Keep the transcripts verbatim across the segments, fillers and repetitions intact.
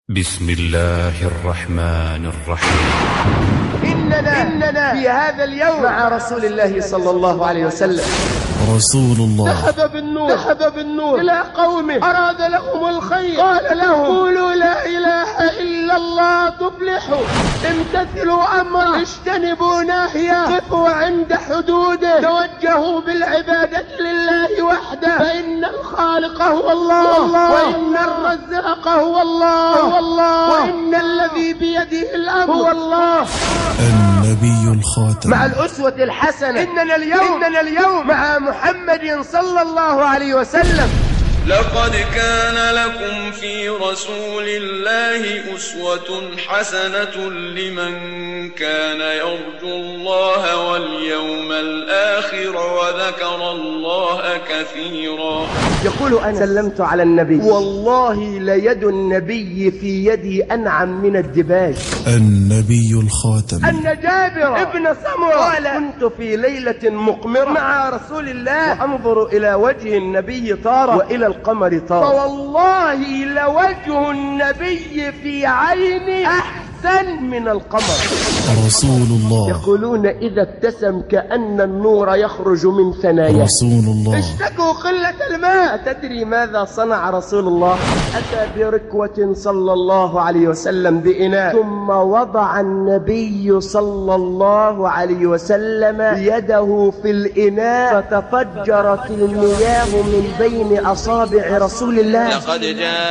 بسم الله الرحمن الرحيم. إننا, إننا في هذا اليوم مع رسول الله صلى الله عليه وسلم. رسول الله ذهب بالنور ذهب بالنور إلى قومه أراد لهم الخير، قال لهم قولوا لا إله إلا الله تفلحوا، امتثلوا أمره، اجتنبوا ناهيه، قفوا عند حدوده، توجهوا بالعبادة لله وحده، فإن الخالق هو الله, الله وإن الرزاق هو الله, هو الله وإن الذي بيده الأمر هو الله. النبي الخاتم. مع الأسوة الحسنة إننا اليوم, إننا اليوم مع محمد صلى الله عليه وسلم. لقد كان لكم في رسول الله أسوة حسنة لمن كان يرجو الله واليوم الآخر وذكر الله كثيرا. يقول أنا سلمت على النبي والله ليد النبي في يدي أنعم من الدباج. النبي الخاتم. أن جابر ابن سمرة قال كنت في ليلة مقمرة مع رسول الله وأنظر إلى وجه النبي طارة وإلى القمر طارة، فوالله لوجه النبي في عيني أحسن من القمر. رسول الله. يقولون إذا ابتسم كأن النور يخرج من ثناياه. رسول الله. اشتكوا قلة الماء. تدري ماذا صنع رسول الله؟ أتى بركوة صلى الله عليه وسلم بإناء، ثم وضع النبي صلى الله عليه وسلم يده في الإناء فتفجرت المياه من بين أصابع رسول الله. لقد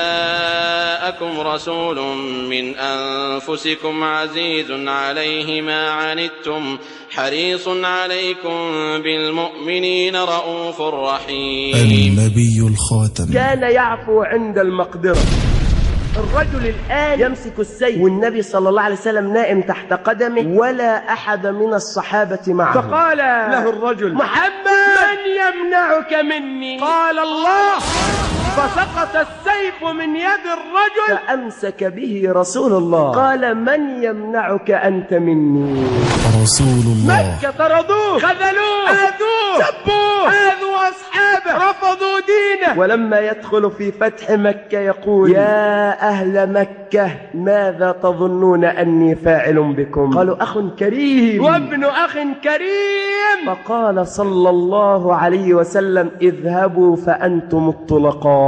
جاءكم رسول من أنفسكم عزيز عليه ما عنتم حريص عليكم بالمؤمنين رؤوف رحيم. النبي الخاتم. كان يعفو عند المقدرة. الرجل الآن يمسك السيف والنبي صلى الله عليه وسلم نائم تحت قدمه ولا أحد من الصحابة معه، فقال له الرجل محمد من يمنعك مني؟ قال الله، فسقط السيف من يد الرجل فأمسك به رسول الله. قال من يمنعك أنت مني؟ رسول الله. مكة طردوه، خذلوه، آذوه، سبوه، آذوا أصحابه، رفضوا دينه. ولما يدخل في فتح مكة يقول يا أهل مكة ماذا تظنون أني فاعل بكم؟ قالوا أخ كريم وابن أخ كريم. فقال صلى الله عليه وسلم اذهبوا فأنتم الطلقاء.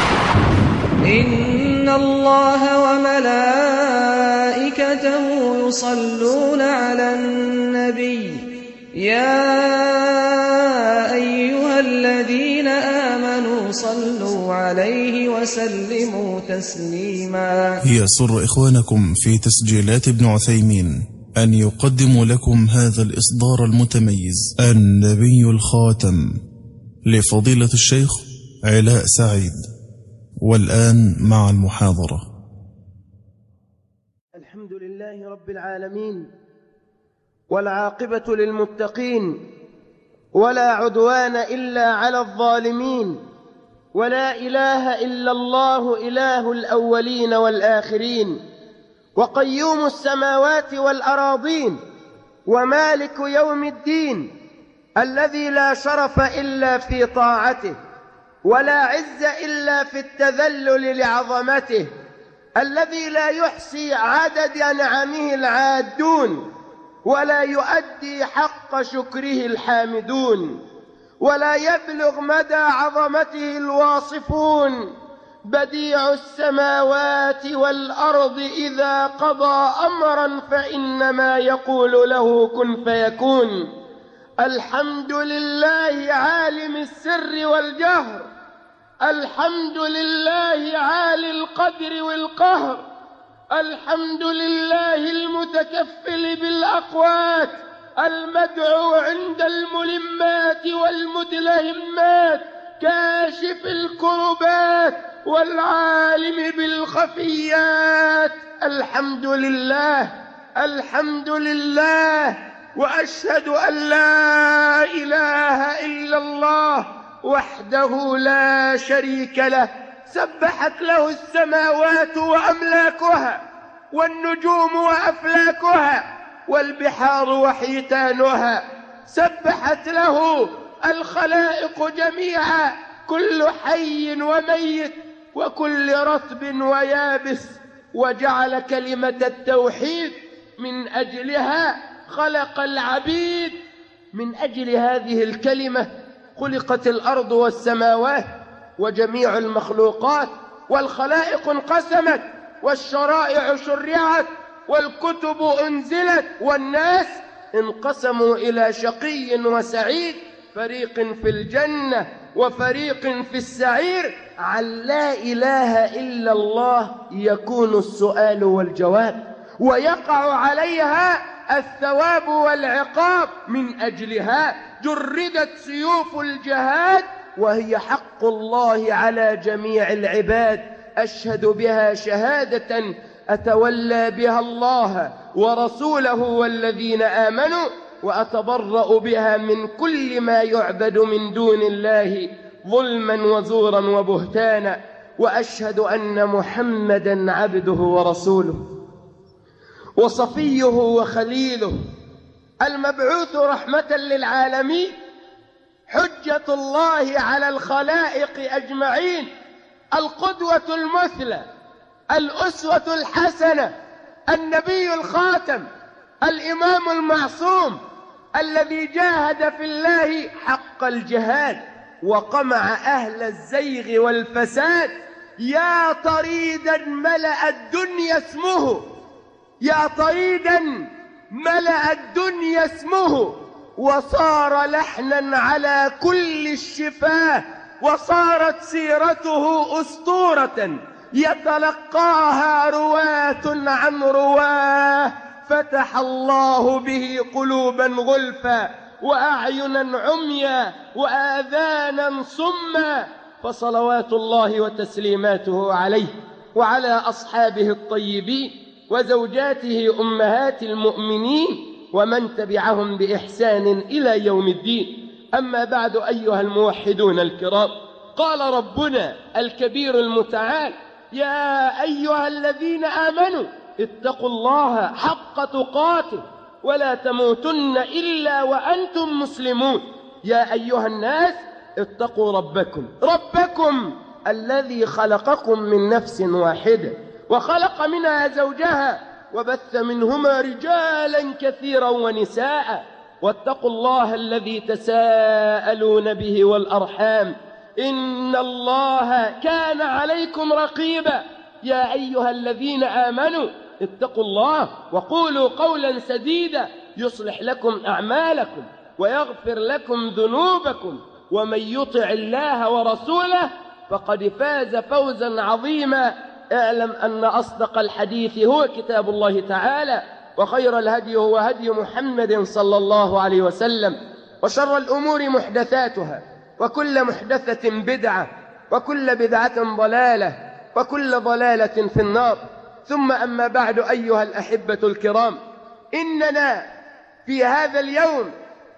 إن الله وملائكته يصلون على النبي يا أيها الذين آمنوا صلوا عليه وسلموا تسليما. يسر إخوانكم في تسجيلات ابن عثيمين أن يقدموا لكم هذا الإصدار المتميز النبي الخاتم لفضيلة الشيخ علاء سعيد. والآن مع المحاضرة. الحمد لله رب العالمين والعاقبة للمتقين ولا عدوان إلا على الظالمين، ولا إله إلا الله إله الأولين والآخرين، وقيوم السماوات والأراضين، ومالك يوم الدين، الذي لا شرف إلا في طاعته ولا عز إلا في التذلل لعظمته، الذي لا يحصي عدد نعمه العادون ولا يؤدي حق شكره الحامدون، ولا يبلغ مدى عظمته الواصفون. بديع السماوات والأرض إذا قضى أمرا فإنما يقول له كن فيكون. الحمد لله عالم السر والجهر، الحمد لله عالي القدر والقهر، الحمد لله المتكفل بالأقوات، المدعو عند الملمات والمدلهمات، كاشف الكربات والعالم بالخفيات. الحمد لله الحمد لله، وأشهد أن لا إله إلا الله وحده لا شريك له. سبحت له السماوات وأملاكها والنجوم وأفلاكها والبحار وحيتانها. سبحت له الخلائق جميعا، كل حي وميت وكل رطب ويابس. وجعل كلمة التوحيد من أجلها خلق العبيد، من أجل هذه الكلمة خلقت الأرض والسماوات وجميع المخلوقات، والخلائق انقسمت، والشرائع شرعت، والكتب أنزلت، والناس انقسموا إلى شقي وسعيد، فريق في الجنة وفريق في السعير. عن لا إله إلا الله يكون السؤال والجواب، ويقع عليها الثواب والعقاب. من أجلها جردت سيوف الجهاد، وهي حق الله على جميع العباد. أشهد بها شهادة أتولى بها الله ورسوله والذين آمنوا، وأتبرأ بها من كل ما يعبد من دون الله ظلما وزورا وبهتانا. وأشهد أن محمدا عبده ورسوله وصفيه وخليله، المبعوث رحمة للعالمين، حجة الله على الخلائق أجمعين، القدوة المثلى، الأسوة الحسنة، النبي الخاتم، الإمام المعصوم، الذي جاهد في الله حق الجهاد وقمع أهل الزيغ والفساد. يا طريدا ملأ الدنيا اسمه، يا طريدا ملأ الدنيا اسمه، وصار لحنا على كل الشفاه، وصارت سيرته أسطورة يتلقاها رواة عن رواه. فتح الله به قلوبا غلفا، وأعينا عميا، وآذانا صما. فصلوات الله وتسليماته عليه وعلى أصحابه الطيبين وزوجاته أمهات المؤمنين ومن تبعهم بإحسان إلى يوم الدين. أما بعد أيها الموحدون الكرام، قال ربنا الكبير المتعال: يا أيها الذين آمنوا اتقوا الله حق تقاته ولا تموتن إلا وأنتم مسلمون. يا أيها الناس اتقوا ربكم ربكم الذي خلقكم من نفس واحدة وخلق منها زوجها وبث منهما رجالا كثيرا ونساء، واتقوا الله الذي تساءلون به والأرحام إن الله كان عليكم رقيبا. يا أيها الذين آمنوا اتقوا الله وقولوا قولا سديدا يصلح لكم أعمالكم ويغفر لكم ذنوبكم، ومن يطع الله ورسوله فقد فاز فوزا عظيما. اعلم أن أصدق الحديث هو كتاب الله تعالى، وخير الهدي هو هدي محمد صلى الله عليه وسلم، وشر الأمور محدثاتها، وكل محدثة بدعة، وكل بدعة ضلالة، وكل ضلالة في النار. ثم أما بعد أيها الأحبة الكرام، إننا في هذا اليوم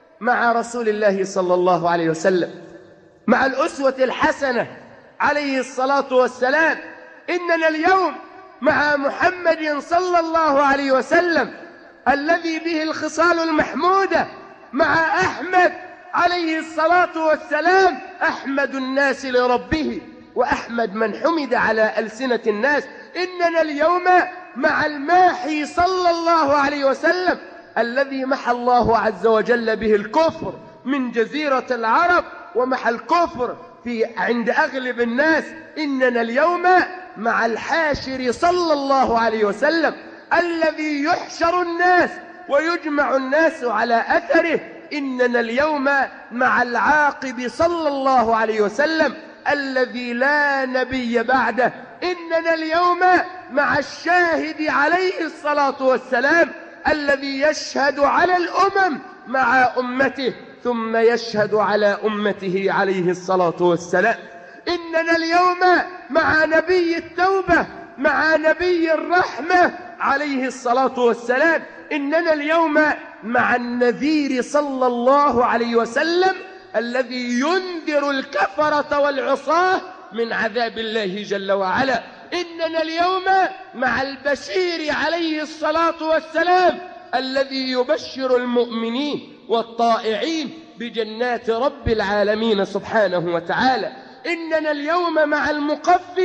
مع رسول الله صلى الله عليه وسلم، مع الأسوة الحسنة عليه الصلاة والسلام. إننا اليوم مع محمد صلى الله عليه وسلم الذي به الخصال المحمودة، مع أحمد عليه الصلاة والسلام، أحمد الناس لربه وأحمد من حمد على ألسنة الناس. إننا اليوم مع الماحي صلى الله عليه وسلم الذي محى الله عز وجل به الكفر من جزيرة العرب ومحى الكفر في عند أغلب الناس. إننا اليوم مع الحاشر صلى الله عليه وسلم الذي يحشر الناس ويجمع الناس على أثره. إننا اليوم مع العاقب صلى الله عليه وسلم الذي لا نبي بعده. إننا اليوم مع الشاهد عليه الصلاة والسلام الذي يشهد على الأمم مع أمته ثم يشهد على أمته عليه الصلاة والسلام. إننا اليوم مع نبي التوبة، مع نبي الرحمة عليه الصلاة والسلام. إننا اليوم مع النذير صلى الله عليه وسلم الذي ينذر الكفرة والعصاة من عذاب الله جل وعلا. إننا اليوم مع البشير عليه الصلاة والسلام الذي يبشر المؤمنين والطائعين بجنات رب العالمين سبحانه وتعالى. إننا اليوم مع المقفي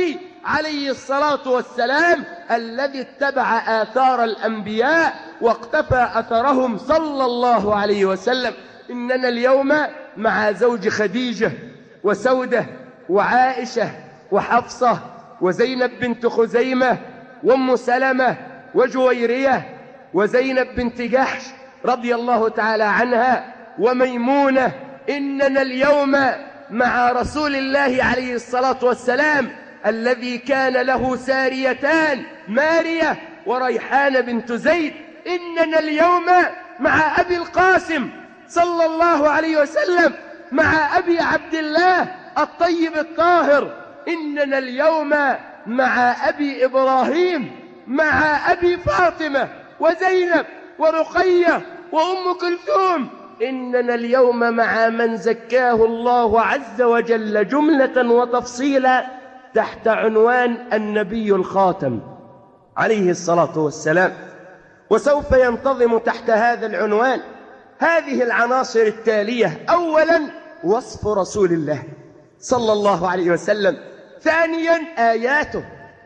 عليه الصلاة والسلام الذي اتبع آثار الأنبياء واقتفى أثرهم صلى الله عليه وسلم. إننا اليوم مع زوج خديجة وسودة وعائشة وحفصة وزينب بنت خزيمة وام سلمة وجويرية وزينب بنت جحش رضي الله تعالى عنها وميمونة. إننا اليوم مع رسول الله عليه الصلاة والسلام الذي كان له ساريتان مارية وريحان بنت زيد. إننا اليوم مع أبي القاسم صلى الله عليه وسلم مع أبي عبد الله الطيب الطاهر. إننا اليوم مع أبي إبراهيم مع أبي فاطمة وزينب ورقية وأم كلثوم. إننا اليوم مع من زكاه الله عز وجل جملة وتفصيلا تحت عنوان النبي الخاتم عليه الصلاة والسلام. وسوف ينتظم تحت هذا العنوان هذه العناصر التالية: أولا وصف رسول الله صلى الله عليه وسلم، ثانيا آياته،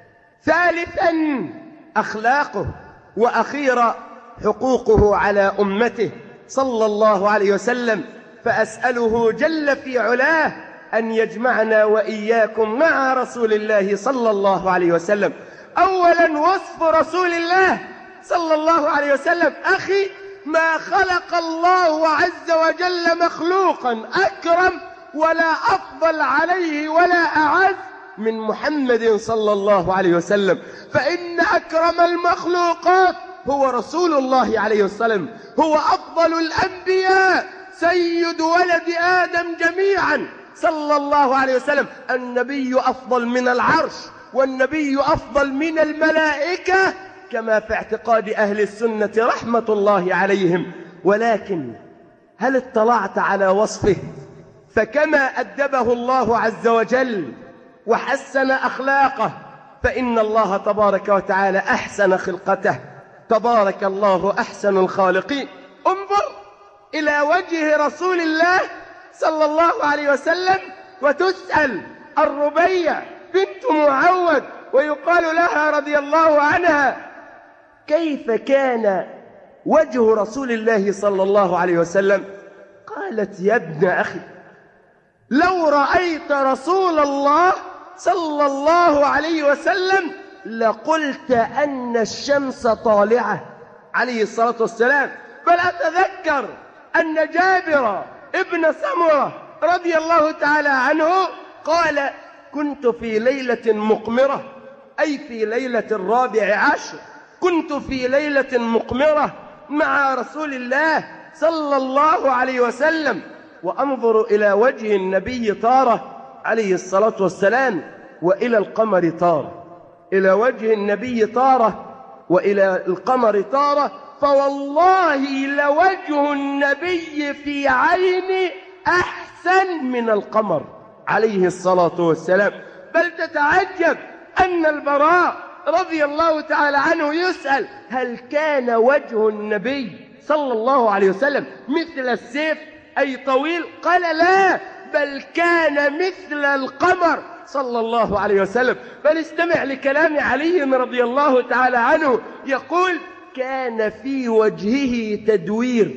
ثالثا أخلاقه، وأخيرا حقوقه على أمته صلى الله عليه وسلم. فأسأله جل في علاه أن يجمعنا وإياكم مع رسول الله صلى الله عليه وسلم. أولا وصف رسول الله صلى الله عليه وسلم. أخي، ما خلق الله عز وجل مخلوقا أكرم ولا أفضل عليه ولا أعز من محمد صلى الله عليه وسلم، فإن أكرم المخلوقات هو رسول الله عليه وسلم، هو أفضل الأنبياء، سيد ولد آدم جميعا صلى الله عليه وسلم. النبي أفضل من العرش، والنبي أفضل من الملائكة، كما في اعتقاد أهل السنة رحمة الله عليهم. ولكن هل اطلعت على وصفه؟ فكما أدبه الله عز وجل وحسن أخلاقه، فإن الله تبارك وتعالى أحسن خلقته، تبارك الله أحسن الخالقين. انظر إلى وجه رسول الله صلى الله عليه وسلم وتسأل الربيع بنت معوذ ويقال لها رضي الله عنها: كيف كان وجه رسول الله صلى الله عليه وسلم؟ قالت: يا ابن أخي، لو رأيت رسول الله صلى الله عليه وسلم لقلت أن الشمس طالعة عليه الصلاة والسلام. بل أتذكر أن جابر ابن سمرة رضي الله تعالى عنه قال: كنت في ليلة مقمرة، أي في ليلة الرابع عشر، كنت في ليلة مقمرة مع رسول الله صلى الله عليه وسلم، وأنظر إلى وجه النبي طارة عليه الصلاة والسلام وإلى القمر طارة، إلى وجه النبي طارة وإلى القمر طارة، فوالله لوجه النبي في عيني أحسن من القمر عليه الصلاة والسلام. بل تتعجب أن البراء رضي الله تعالى عنه يسأل: هل كان وجه النبي صلى الله عليه وسلم مثل السيف أي طويل؟ قال: لا، بل كان مثل القمر صلى الله عليه وسلم. بل استمع لكلام علي رضي الله تعالى عنه يقول: كان في وجهه تدوير.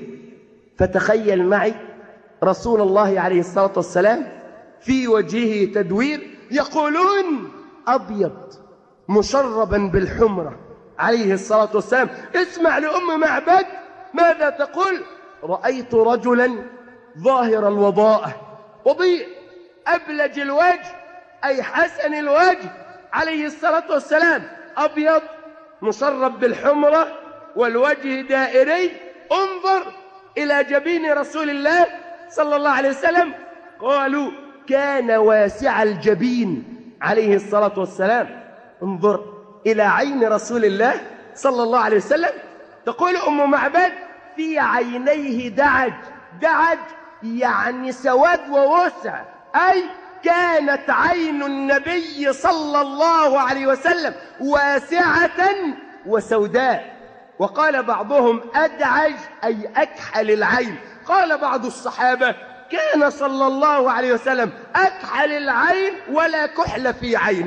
فتخيل معي رسول الله عليه الصلاة والسلام في وجهه تدوير، يقولون أبيض مشربا بالحمرة عليه الصلاة والسلام. اسمع لأم معبد ماذا تقول: رأيت رجلا ظاهر الوضاءة وضيء أبلج الوجه أي حسن الوجه عليه الصلاة والسلام، أبيض مشرب بالحمرة والوجه دائري. انظر إلى جبين رسول الله صلى الله عليه وسلم، قالوا كان واسع الجبين عليه الصلاة والسلام. انظر إلى عين رسول الله صلى الله عليه وسلم، تقول أم معبد: في عينيه دعج، دعج يعني سواد ووسع، أي كانت عين النبي صلى الله عليه وسلم واسعة وسوداء. وقال بعضهم أدعج أي أكحل العين. قال بعض الصحابة: كان صلى الله عليه وسلم أكحل العين ولا كحل في عينه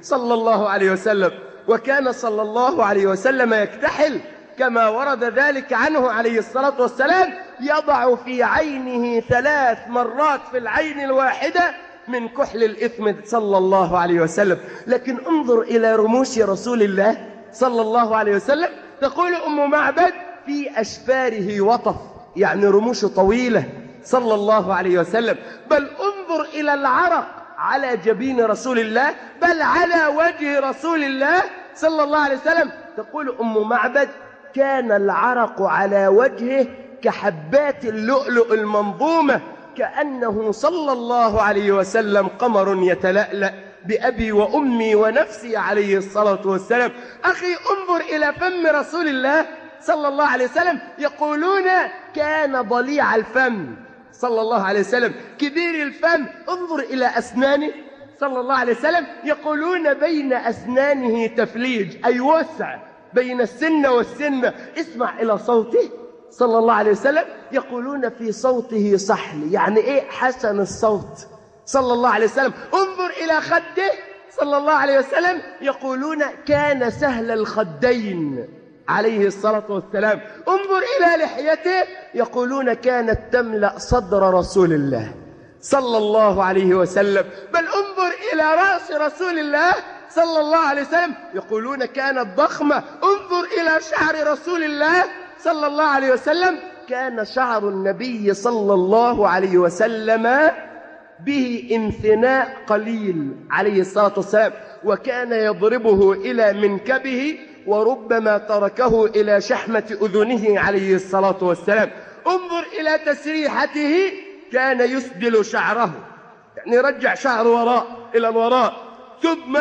صلى الله عليه وسلم. وكان صلى الله عليه وسلم يكتحل كما ورد ذلك عنه عليه الصلاة والسلام، يضع في عينه ثلاث مرات في العين الواحدة من كحل الإثم صلى الله عليه وسلم. لكن انظر إلى رموش رسول الله صلى الله عليه وسلم. تقول أم معبد: في أشفاره وطف، يعني رموش طويلة صلى الله عليه وسلم. بل انظر إلى العرق على جبين رسول الله، بل على وجه رسول الله صلى الله عليه وسلم. تقول أم معبد: كان العرق على وجهه كحبات اللؤلؤ المنظومة، كأنه صلى الله عليه وسلم قمر يتلألأ بأبي وأمي ونفسي عليه الصلاة والسلام. أخي انظر إلى فم رسول الله صلى الله عليه وسلم. يقولون كان ضليع الفم صلى الله عليه وسلم، كبير الفم. انظر إلى أسنانه صلى الله عليه وسلم. يقولون بين أسنانه تفليج، أي وسع بين السنة والسنة. اسمع إلى صوته صلى الله عليه وسلم. يقولون في صوته صحل، يعني إيه حسن الصوت صلى الله عليه وسلم. انظر إلى خده صلى الله عليه وسلم. يقولون كان سهل الخدين عليه الصلاة والسلام. انظر إلى لحيته. يقولون كانت تملأ صدر رسول الله صلى الله عليه وسلم. بل انظر إلى رأس رسول الله صلى الله عليه وسلم. يقولون كانت ضخمة. انظر إلى شعر رسول الله صلى الله عليه وسلم. كان شعر النبي صلى الله عليه وسلم به انثناء قليل عليه الصلاة والسلام، وكان يضربه إلى منكبه، وربما تركه إلى شحمة أذنه عليه الصلاة والسلام. انظر إلى تسريحته. كان يسدل شعره، يعني يرجع شعره وراء إلى الوراء. ثم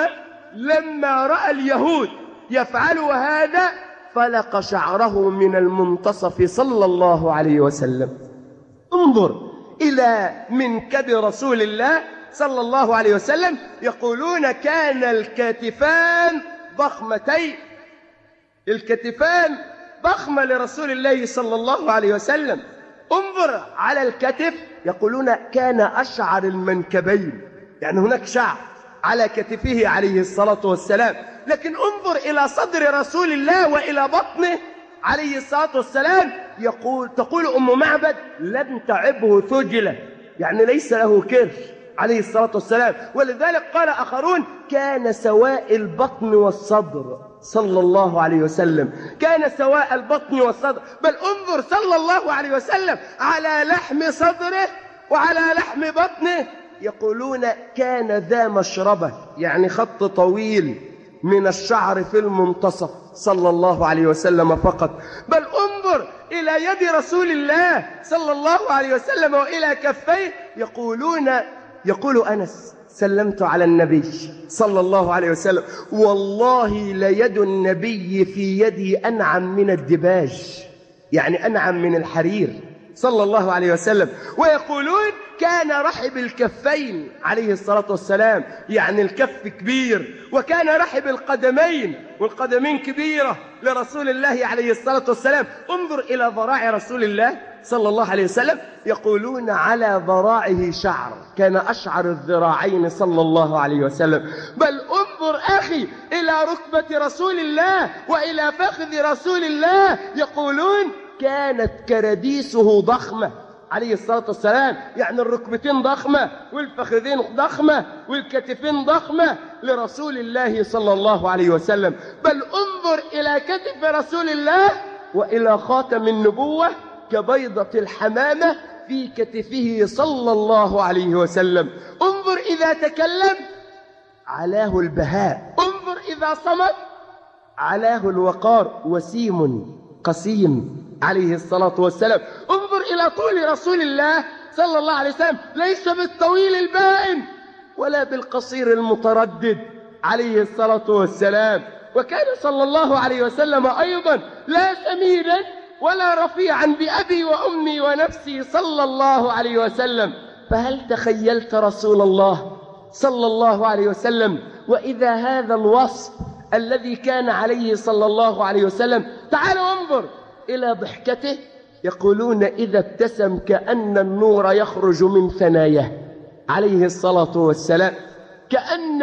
لما رأى اليهود يفعلوا هذا فلق شعره من المنتصف صلى الله عليه وسلم. انظر إلى منكب رسول الله صلى الله عليه وسلم. يقولون كان الكتفان ضخمتين، الكتفان ضخمة لرسول الله صلى الله عليه وسلم. انظر على الكتف. يقولون كان أشعر المنكبين، يعني هناك شعر على كتفه عليه الصلاة والسلام. لكن انظر إلى صدر رسول الله وإلى بطنه عليه الصلاة والسلام. يقول تقول أم معبد: لم تعبه ثجلة، يعني ليس له كرش عليه الصلاة والسلام. ولذلك قال آخرون: كان سواء البطن والصدر صلى الله عليه وسلم، كان سواء البطن والصدر. بل انظر صلى الله عليه وسلم على لحم صدره وعلى لحم بطنه. يقولون كان ذا مشربة، يعني خط طويل من الشعر في المنتصف صلى الله عليه وسلم فقط. بل انظر إلى يد رسول الله صلى الله عليه وسلم وإلى كفيه. يقولون يقول أنس: سلمت على النبي صلى الله عليه وسلم، والله ليد النبي في يدي أنعم من الدباج، يعني أنعم من الحرير صلى الله عليه وسلم. ويقولون كان رحب الكفين عليه الصلاة والسلام، يعني الكف كبير. وكان رحب القدمين، والقدمين كبيرة لرسول الله عليه الصلاة والسلام. انظر إلى ذراع رسول الله صلى الله عليه وسلم. يقولون على ذراعه شعر، كان أشعر الذراعين صلى الله عليه وسلم. بل انظر أخي إلى ركبة رسول الله وإلى فخذ رسول الله. يقولون كانت كرديسه ضخمة عليه الصلاة والسلام، يعني الركبتين ضخمة والفخذين ضخمة والكتفين ضخمة لرسول الله صلى الله عليه وسلم. بل انظر إلى كتف رسول الله وإلى خاتم النبوة كبيضة الحمامة في كتفه صلى الله عليه وسلم. انظر إذا تكلم علاه البهاء، انظر إذا صمت علاه الوقار، وسيم قسيم عليه الصلاة والسلام. انظر إلى طول رسول الله صلى الله عليه وسلم، ليس بالطويل البائن ولا بالقصير المتردد عليه الصلاة والسلام. وكان صلى الله عليه وسلم أيضا لا سمينا ولا رفيعا بأبي وأمي ونفسي صلى الله عليه وسلم. فهل تخيلت رسول الله صلى الله عليه وسلم وإذا هذا الوصف الذي كان عليه صلى الله عليه وسلم؟ تعالوا انظر إلى ضحكته. يقولون إذا ابتسم كأن النور يخرج من ثناياه عليه الصلاة والسلام، كأن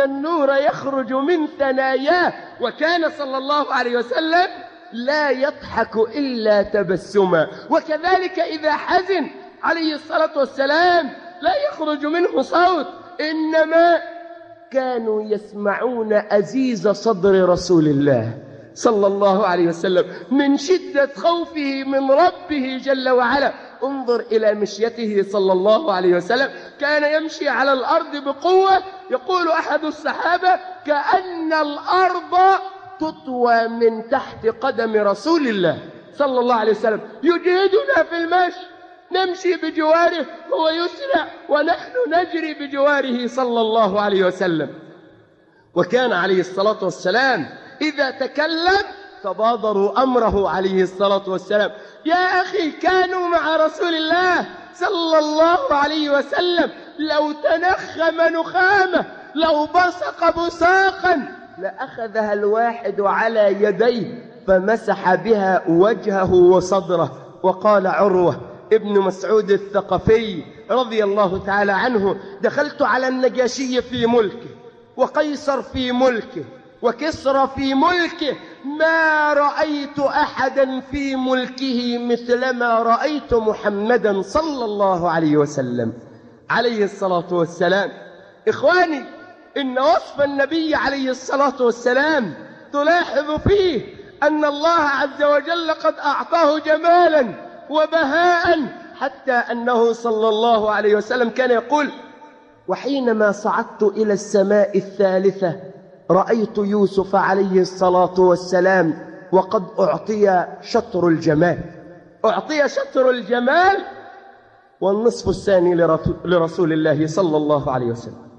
النور يخرج من ثناياه. وكان صلى الله عليه وسلم لا يضحك إلا تبسما. وكذلك إذا حزن عليه الصلاة والسلام لا يخرج منه صوت، إنما كانوا يسمعون أزيز صدر رسول الله صلى الله عليه وسلم من شدة خوفه من ربه جل وعلا. انظر إلى مشيته صلى الله عليه وسلم، كان يمشي على الأرض بقوة. يقول أحد الصحابة: كأن الأرض تطوى من تحت قدم رسول الله صلى الله عليه وسلم. يجهدنا في المشي، نمشي بجواره هو يسرع ونحن نجري بجواره صلى الله عليه وسلم. وكان عليه الصلاة والسلام إذا تكلم تبادروا أمره عليه الصلاة والسلام. يا أخي، كانوا مع رسول الله صلى الله عليه وسلم لو تنخم نخامة، لو بصق بصاقا لأخذها الواحد على يديه فمسح بها وجهه وصدره. وقال عروة ابن مسعود الثقفي رضي الله تعالى عنه: دخلت على النجاشي في ملكه، وقيصر في ملكه، وكسرى في ملكه، ما رأيت أحدا في ملكه مثلما رأيت محمدا صلى الله عليه وسلم عليه الصلاة والسلام. إخواني، إن وصف النبي عليه الصلاة والسلام تلاحظ فيه أن الله عز وجل قد أعطاه جمالا وبهاء، حتى أنه صلى الله عليه وسلم كان يقول: وحينما صعدت إلى السماء الثالثة رأيت يوسف عليه الصلاة والسلام وقد أعطي شطر الجمال. أعطي شطر الجمال والنصف الثاني لرسول الله صلى الله عليه وسلم.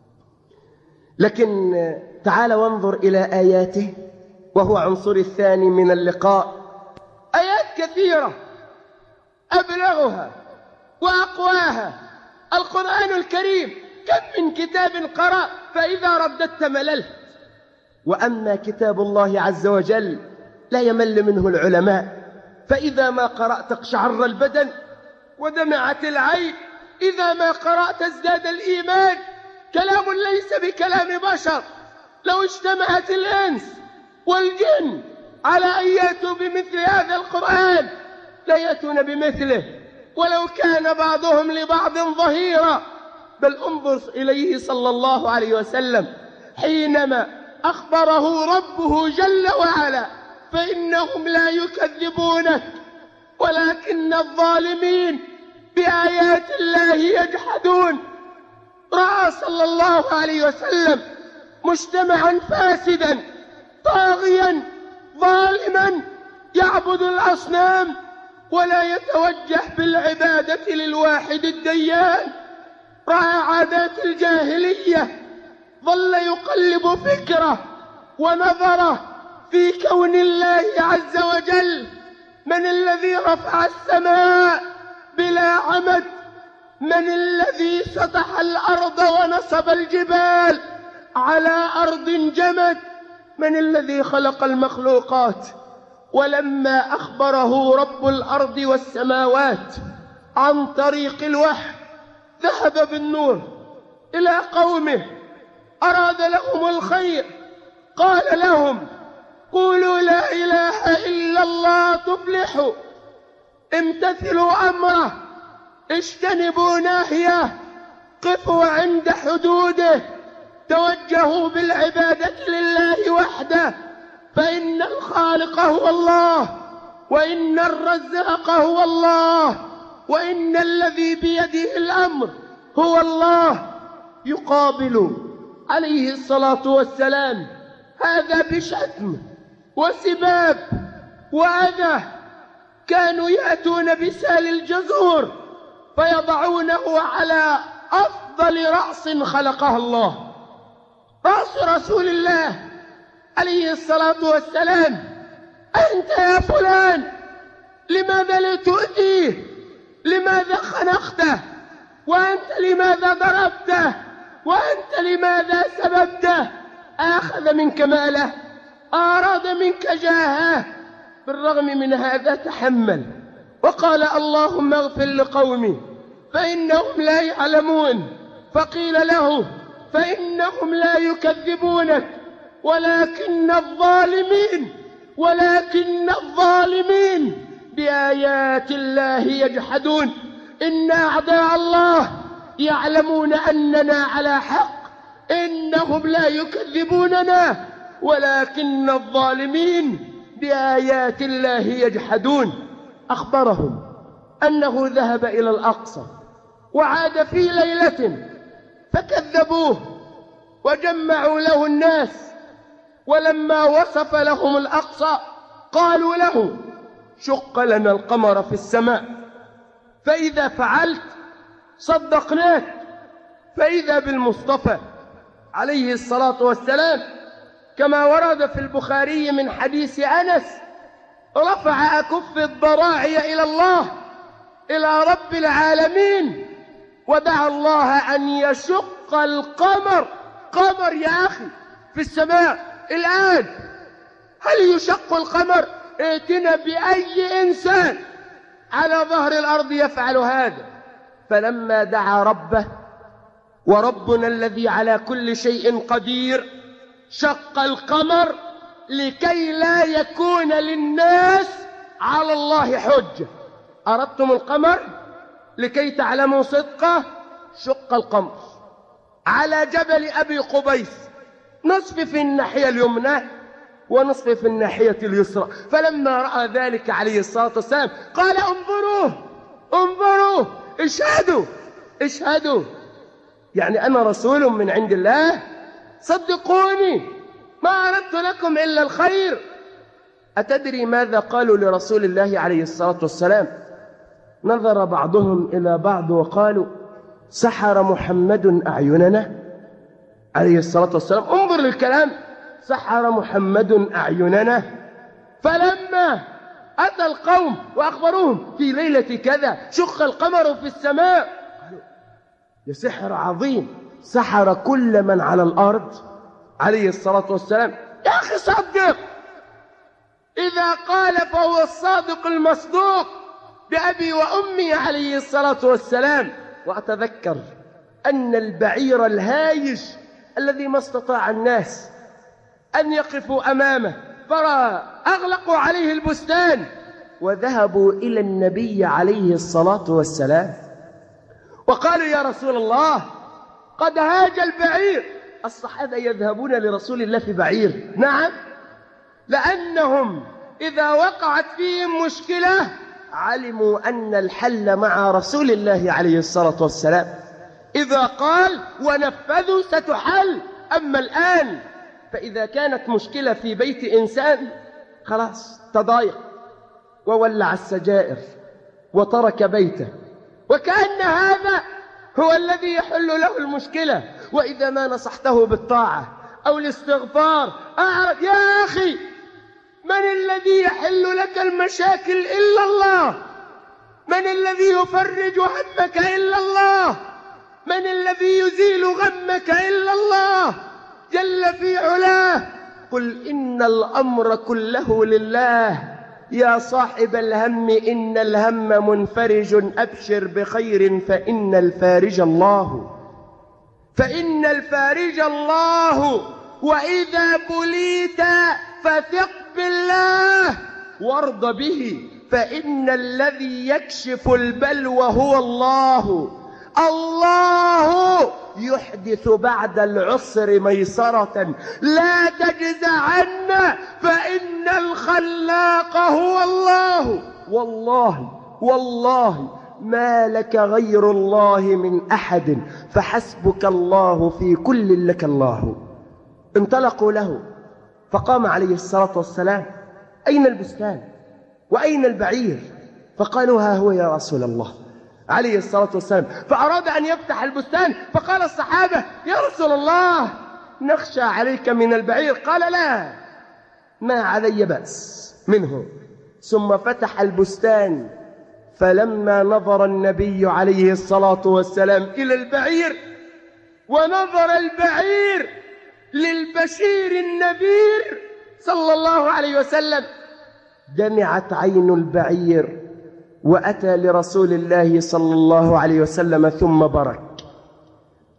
لكن تعال وانظر إلى آياته، وهو عنصر الثاني من اللقاء. آيات كثيرة أبلغها وأقواها القرآن الكريم. كم من كتاب قرأ فإذا رددت مللت، وأما كتاب الله عز وجل لا يمل منه العلماء، فإذا ما قرأت اقشعر البدن ودمعت العين، إذا ما قرأت ازداد الإيمان. كلام ليس بكلام بشر. لو اجتمعت الإنس والجن على أن يأتوا بمثل هذا القرآن لا يأتون بمثله، ولو كان بعضهم لبعض ظهيرا. بل انظر إليه صلى الله عليه وسلم حينما أخبره ربه جل وعلا: فإنهم لا يكذبونك ولكن الظالمين بآيات الله يجحدون. رأى صلى الله عليه وسلم مجتمعا فاسدا طاغيا ظالما يعبد الأصنام ولا يتوجه بالعبادة للواحد الديان. رأى عادات الجاهلية، ظل يقلب فكره ونظره في كون الله عز وجل. من الذي رفع السماء بلا عمد؟ من الذي سطح الأرض ونصب الجبال على أرض جمد؟ من الذي خلق المخلوقات؟ ولما أخبره رب الأرض والسماوات عن طريق الوحي ذهب بالنور إلى قومه، أراد لهم الخير، قال لهم: قولوا لا إله إلا الله تفلحوا، امتثلوا أمره، اجتنبوا ناهيه، قفوا عند حدوده، توجهوا بالعبادة لله وحده، فإن الخالق هو الله، وإن الرزاق هو الله، وإن الذي بيده الأمر هو الله. يقابل عليه الصلاة والسلام هذا بشتم وسباب وأذى. كانوا يأتون بسال الجزور فيضعونه على أفضل رأس خلقها الله، رأس رسول الله عليه الصلاة والسلام. أنت يا فلان لماذا لا تؤذيه؟ لماذا خنقته؟ وأنت لماذا ضربته؟ وأنت لماذا سببته؟ أخذ منك ماله؟ أراد منك جاهه؟ بالرغم من هذا تحمل وقال: اللهم اغفر لقومي فإنهم لا يعلمون. فقيل له: فإنهم لا يكذبونك ولكن الظالمين ولكن الظالمين بآيات الله يجحدون. إن أعداء الله يعلمون أننا على حق، إنهم لا يكذبوننا ولكن الظالمين بآيات الله يجحدون. أخبرهم أنه ذهب إلى الأقصى وعاد في ليلة فكذبوه وجمعوا له الناس، ولما وصف لهم الأقصى قالوا له شق لنا القمر في السماء، فإذا فعلت صدقناك. فإذا بالمصطفى عليه الصلاة والسلام كما ورد في البخاري من حديث أنس رفع أكف الضراعي إلى الله إلى رب العالمين ودعا الله أن يشق القمر. قمر يا أخي في السماء الآن، هل يشق القمر؟ ائتنا بأي إنسان على ظهر الأرض يفعل هذا. فلما دعا ربه وربنا الذي على كل شيء قدير شق القمر لكي لا يكون للناس على الله حجة. أردتم القمر لكي تعلموا صدقه، شق القمر على جبل أبي قبيس، نصف في الناحية اليمنى ونصف في الناحية اليسرى. فلما رأى ذلك عليه الصلاة والسلام قال انظروا انظروا اشهدوا اشهدوا، يعني أنا رسول من عند الله، صدقوني ما أردت لكم إلا الخير. أتدري ماذا قالوا لرسول الله عليه الصلاة والسلام؟ نظر بعضهم إلى بعض وقالوا سحر محمد أعيننا عليه الصلاة والسلام. انظر للكلام، سحر محمد أعيننا. فلما أتى القوم وأخبروهم في ليلة كذا شق القمر في السماء، يا سحر عظيم، سحر كل من على الأرض عليه الصلاة والسلام. يا أخي صدق، إذا قال فهو الصادق المصدوق بأبي وأمي عليه الصلاة والسلام. وأتذكر أن البعير الهايج الذي ما استطاع الناس أن يقفوا أمامه فأغلقوا عليه البستان وذهبوا إلى النبي عليه الصلاة والسلام وقالوا يا رسول الله قد هاج البعير. الصحابة يذهبون لرسول الله في بعير؟ نعم، لأنهم إذا وقعت فيهم مشكلة علموا أن الحل مع رسول الله عليه الصلاة والسلام. إذا قال ونفذوا ستحل. أما الآن فإذا كانت مشكلة في بيت إنسان خلاص تضايق وولع السجائر وترك بيته، وكأن هذا هو الذي يحل له المشكلة. وإذا ما نصحته بالطاعة أو الاستغفار أعرض. يا أخي من الذي يحل لك المشاكل إلا الله؟ من الذي يفرج همك إلا الله؟ من الذي يزيل غمك إلا الله جل في علاه؟ قل إن الأمر كله لله يا صاحب الهم إن الهم منفرج أبشر بخير فإن الفارج الله فإن الفارج الله وإذا بليت فثق بالله وارض به فإن الذي يكشف البلوى هو الله. الله يحدث بعد العسر ميسرة لا تجزعن فإن الخلاق هو الله. والله والله ما لك غير الله من أحد فحسبك الله في كل لك الله. انطلقوا له فقام عليه الصلاة والسلام أين البستان وأين البعير؟ فقالوا ها هو يا رسول الله عليه الصلاة والسلام. فأراد أن يفتح البستان فقال الصحابة يا رسول الله نخشى عليك من البعير. قال لا ما علي بأس منه. ثم فتح البستان فلما نظر النبي عليه الصلاة والسلام إلى البعير ونظر البعير للبشير النذير صلى الله عليه وسلم دمعت عين البعير وأتى لرسول الله صلى الله عليه وسلم ثم برك.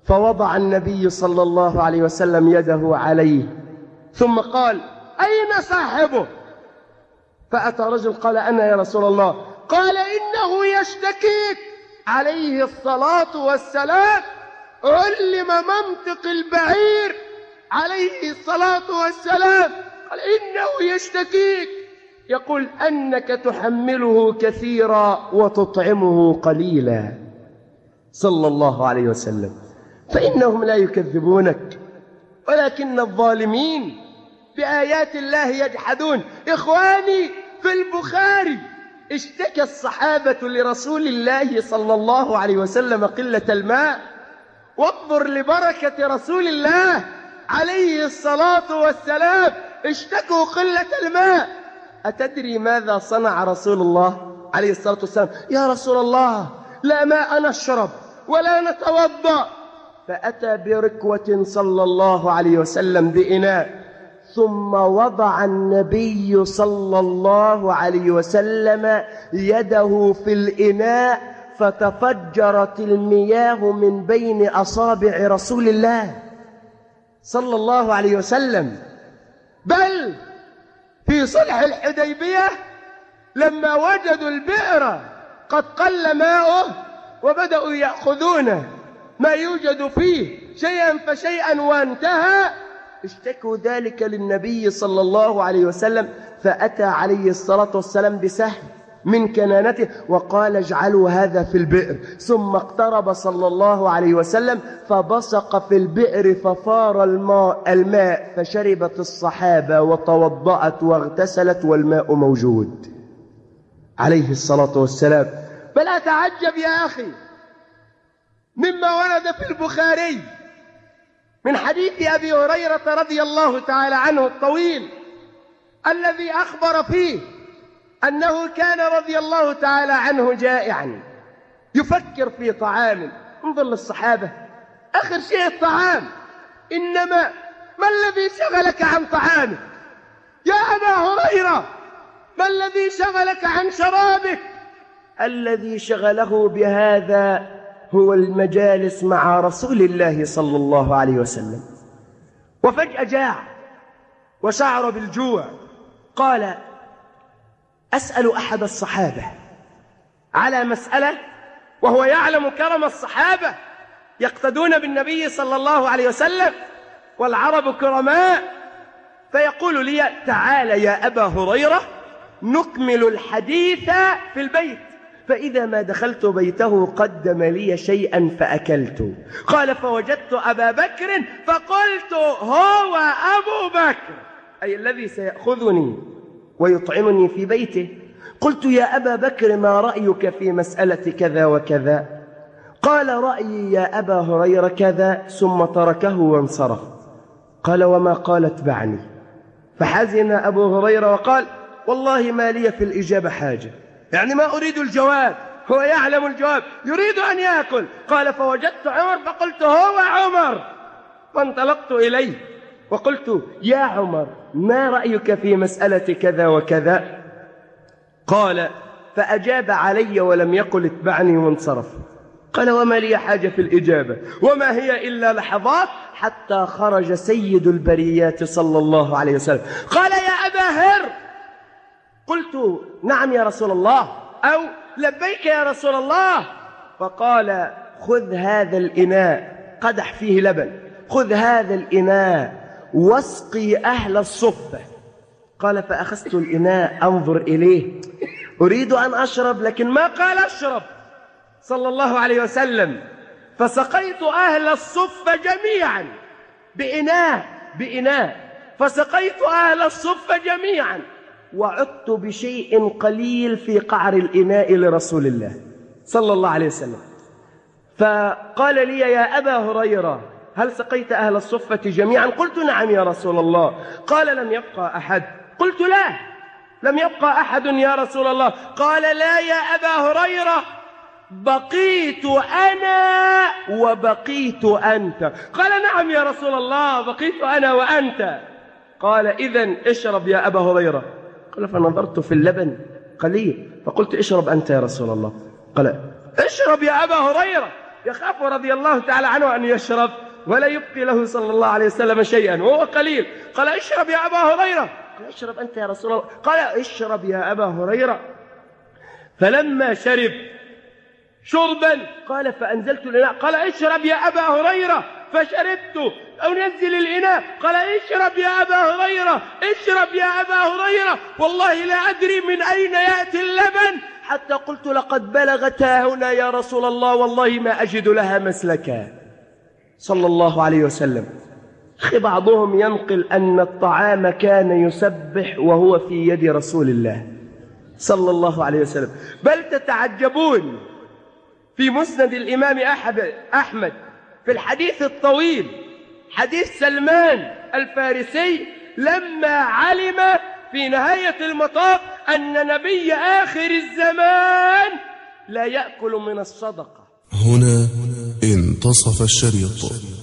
فوضع النبي صلى الله عليه وسلم يده عليه ثم قال: أين صاحبه؟ فأتى رجل قال: أنا يا رسول الله. قال: إنه يشتكيك. عليه الصلاة والسلام علم منطق البعير عليه الصلاة والسلام، قال: إنه يشتكيك، يقول أنك تحمله كثيرا وتطعمه قليلا، صلى الله عليه وسلم. فإنهم لا يكذبونك ولكن الظالمين بآيات الله يجحدون. إخواني، في البخاري اشتكى الصحابة لرسول الله صلى الله عليه وسلم قلة الماء، وانظر لبركة رسول الله عليه الصلاة والسلام، اشتكوا قلة الماء. أتدري ماذا صنع رسول الله عليه الصلاة والسلام؟ يا رسول الله، لا ماء نشرب ولا نتوضأ. فأتى بركوة صلى الله عليه وسلم بإناء، ثم وضع النبي صلى الله عليه وسلم يده في الإناء فتفجرت المياه من بين أصابع رسول الله صلى الله عليه وسلم. بل في صلح الحديبية لما وجدوا البئر قد قل ماؤه وبدأوا يأخذون ما يوجد فيه شيئا فشيئا وانتهى، اشتكوا ذلك للنبي صلى الله عليه وسلم، فأتى عليه الصلاة والسلام بسهم من كنانته وقال: اجعلوا هذا في البئر. ثم اقترب صلى الله عليه وسلم فبصق في البئر ففار الماء, الماء فشربت الصحابة وتوضأت واغتسلت والماء موجود عليه الصلاة والسلام. بل أتعجب يا أخي مما ورد في البخاري من حديث أبي هريرة رضي الله تعالى عنه الطويل، الذي أخبر فيه أنه كان رضي الله تعالى عنه جائعا يفكر في طعام. انظر للصحابة، آخر شيء الطعام، إنما ما الذي شغلك عن طعامك يا أبا هريرة؟ ما الذي شغلك عن شرابك؟ الذي شغله بهذا هو المجالس مع رسول الله صلى الله عليه وسلم. وفجأة جاع وشعر بالجوع، قال: أسأل أحد الصحابة على مسألة، وهو يعلم كرم الصحابة يقتدون بالنبي صلى الله عليه وسلم والعرب كرماء، فيقول لي: تعال يا أبا هريرة نكمل الحديث في البيت. فإذا ما دخلت بيته قدم لي شيئا فأكلت. قال: فوجدت أبا بكر فقلت: هو أبو بكر، أي الذي سيأخذني ويطعمني في بيته. قلت: يا أبا بكر ما رأيك في مسألة كذا وكذا؟ قال: رأيي يا أبا هريرة كذا، ثم تركه وانصرف. قال: وما قال اتبعني؟ فحزن أبو هريرة وقال: والله ما لي في الإجابة حاجة، يعني ما أريد الجواب، هو يعلم الجواب، يريد أن يأكل. قال: فوجدت عمر فقلت: هو عمر، فانطلقت إليه وقلت: يا عمر ما رأيك في مسألة كذا وكذا؟ قال: فأجاب علي ولم يقل اتبعني وانصرف. قال: وما لي حاجة في الإجابة، وما هي إلا لحظات حتى خرج سيد البريات صلى الله عليه وسلم. قال: يا أبا هر. قلت: نعم يا رسول الله، أو لبيك يا رسول الله. فقال: خذ هذا الإناء، قدح فيه لبن، خذ هذا الإناء واسقي أهل الصفة. قال: فأخذت الإناء أنظر إليه أريد أن أشرب، لكن ما قال أشرب صلى الله عليه وسلم. فسقيت أهل الصفة جميعا بإناء بإناء فسقيت أهل الصفة جميعا، وعدت بشيء قليل في قعر الإناء لرسول الله صلى الله عليه وسلم. فقال لي: يا أبا هريرة هل سقيت أهل الصفة جميعا؟ قلت: نعم يا رسول الله. قال: لم يبقى أحد؟ قلت: لا، لم يبقى أحد يا رسول الله. قال: لا يا أبا هريرة، بقيت أنا وبقيت أنت. قال: نعم يا رسول الله، بقيت أنا وأنت. قال: إذن اشرب يا أبا هريرة. قال: فنظرت في اللبن قليل فقلت: اشرب أنت يا رسول الله. قال: اشرب يا أبا هريرة، يخاف رضي الله تعالى عنه أن يشرب ولا يبقي له صلى الله عليه وسلم شيئا وهو قليل. قال اشرب يا أبا هريرة. قال اشرب أنت يا رسول الله. قال اشرب يا أبا هريرة. فلما شرب شربا قال فأنزلت الإناء. قال اشرب يا أبا هريرة. فشربت. أنزل الإناء. قال اشرب يا أبا هريرة. اشرب يا أبا هريرة. والله لا أدري من أين يأتي اللبن حتى قلت لقد بلغت هنا يا رسول الله والله ما أجد لها مسلكا صلى الله عليه وسلم. أخي بعضهم ينقل أن الطعام كان يسبح وهو في يد رسول الله صلى الله عليه وسلم. بل تتعجبون في مسند الإمام أحمد في الحديث الطويل حديث سلمان الفارسي لما علم في نهاية المطاف أن نبي آخر الزمان لا يأكل من الصدقة. هنا انتصف الشريط.